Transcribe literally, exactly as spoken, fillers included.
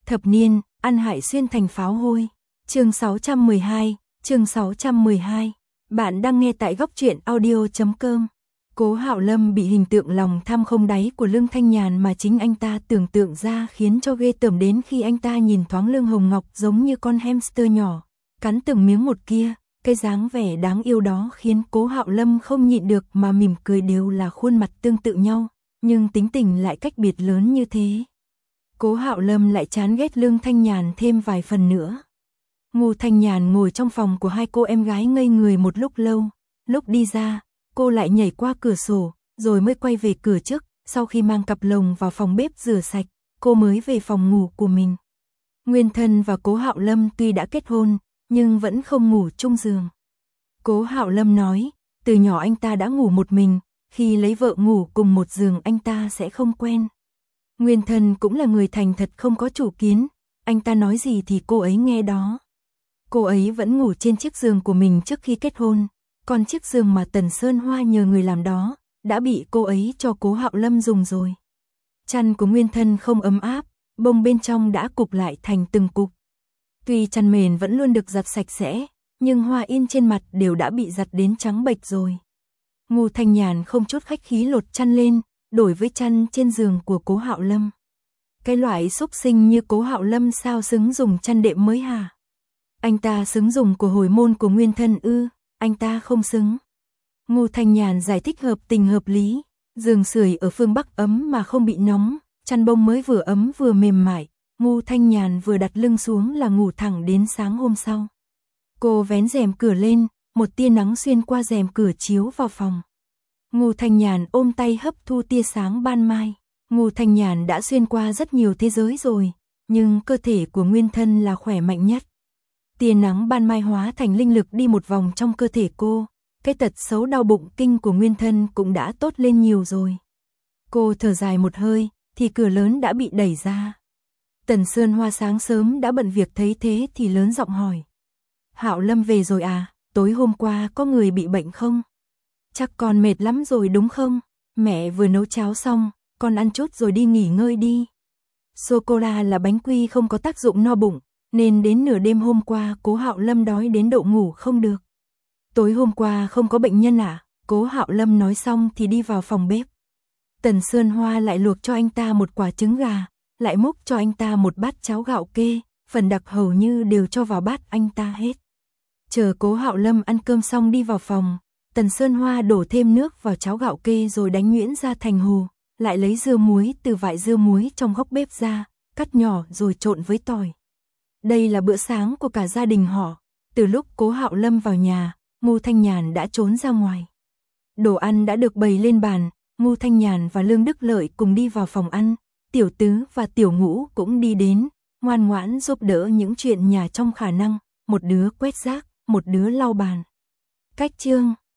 Thập niên, ăn hại xuyên thành pháo hôi. Chương sáu trăm mười hai, chương sáu trăm mười hai. Bạn đang nghe tại góc truyện audio chấm com. Cố Hạo Lâm bị hình tượng lòng tham không đáy của Lương Thanh Nhàn mà chính anh ta tưởng tượng ra khiến cho ghê tởm đến khi anh ta nhìn thoáng Lương Hồng Ngọc giống như con hamster nhỏ, cắn từng miếng một kia, cái dáng vẻ đáng yêu đó khiến Cố Hạo Lâm không nhịn được mà mỉm cười, đều là khuôn mặt tương tự nhau, nhưng tính tình lại cách biệt lớn như thế. Cố Hạo Lâm lại chán ghét Lương Thanh Nhàn thêm vài phần nữa. Ngô Thanh Nhàn ngồi trong phòng của hai cô em gái ngây người một lúc lâu, lúc đi ra, cô lại nhảy qua cửa sổ, rồi mới quay về cửa trước, sau khi mang cặp lồng vào phòng bếp rửa sạch, cô mới về phòng ngủ của mình. Nguyên Thân và Cố Hạo Lâm tuy đã kết hôn, nhưng vẫn không ngủ chung giường. Cố Hạo Lâm nói, từ nhỏ anh ta đã ngủ một mình, khi lấy vợ ngủ cùng một giường anh ta sẽ không quen. Nguyên Thân cũng là người thành thật không có chủ kiến, anh ta nói gì thì cô ấy nghe đó. Cô ấy vẫn ngủ trên chiếc giường của mình trước khi kết hôn, còn chiếc giường mà Tần Sơn Hoa nhờ người làm đó, đã bị cô ấy cho Cố Hạo Lâm dùng rồi. Chăn của Nguyên Thân không ấm áp, bông bên trong đã cục lại thành từng cục. Tuy chăn mền vẫn luôn được giặt sạch sẽ, nhưng hoa in trên mặt đều đã bị giặt đến trắng bệch rồi. Ngô Thanh Nhàn không chút khách khí lột chăn lên, đổi với chăn trên giường của Cố Hạo Lâm. Cái loại xúc sinh như Cố Hạo Lâm sao xứng dùng chăn đệm mới hả? Anh ta xứng dùng của hồi môn của Nguyên Thân ư? Anh ta không xứng. Ngô Thanh Nhàn giải thích hợp tình hợp lý, giường sưởi ở phương Bắc ấm mà không bị nóng, chăn bông mới vừa ấm vừa mềm mại, Ngô Thanh Nhàn vừa đặt lưng xuống là ngủ thẳng đến sáng hôm sau. Cô vén rèm cửa lên, một tia nắng xuyên qua rèm cửa chiếu vào phòng. Ngô Thanh Nhàn ôm tay hấp thu tia sáng ban mai. Ngô Thanh Nhàn đã xuyên qua rất nhiều thế giới rồi, nhưng cơ thể của Nguyên Thân là khỏe mạnh nhất. Tia nắng ban mai hóa thành linh lực đi một vòng trong cơ thể cô, cái tật xấu đau bụng kinh của Nguyên Thân cũng đã tốt lên nhiều rồi. Cô thở dài một hơi, thì cửa lớn đã bị đẩy ra. Tần Sơn Hoa sáng sớm đã bận việc thấy thế thì lớn giọng hỏi. Hạo Lâm về rồi à, tối hôm qua có người bị bệnh không? Chắc con mệt lắm rồi đúng không? Mẹ vừa nấu cháo xong, con ăn chút rồi đi nghỉ ngơi đi. Sô-cô-la là bánh quy không có tác dụng no bụng, nên đến nửa đêm hôm qua Cố Hạo Lâm đói đến độ ngủ không được. Tối hôm qua không có bệnh nhân à? Cố Hạo Lâm nói xong thì đi vào phòng bếp. Tần Sơn Hoa lại luộc cho anh ta một quả trứng gà, lại múc cho anh ta một bát cháo gạo kê, phần đặc hầu như đều cho vào bát anh ta hết. Chờ Cố Hạo Lâm ăn cơm xong đi vào phòng, Tần Sơn Hoa đổ thêm nước vào cháo gạo kê rồi đánh nhuyễn ra thành hồ, lại lấy dưa muối từ vại dưa muối trong góc bếp ra, cắt nhỏ rồi trộn với tỏi. Đây là bữa sáng của cả gia đình họ. Từ lúc Cố Hạo Lâm vào nhà, Ngô Thanh Nhàn đã trốn ra ngoài. Đồ ăn đã được bày lên bàn, Ngô Thanh Nhàn và Lương Đức Lợi cùng đi vào phòng ăn, Tiểu Tứ và Tiểu Ngũ cũng đi đến, ngoan ngoãn giúp đỡ những chuyện nhà trong khả năng, một đứa quét rác, một đứa lau bàn. Cách chương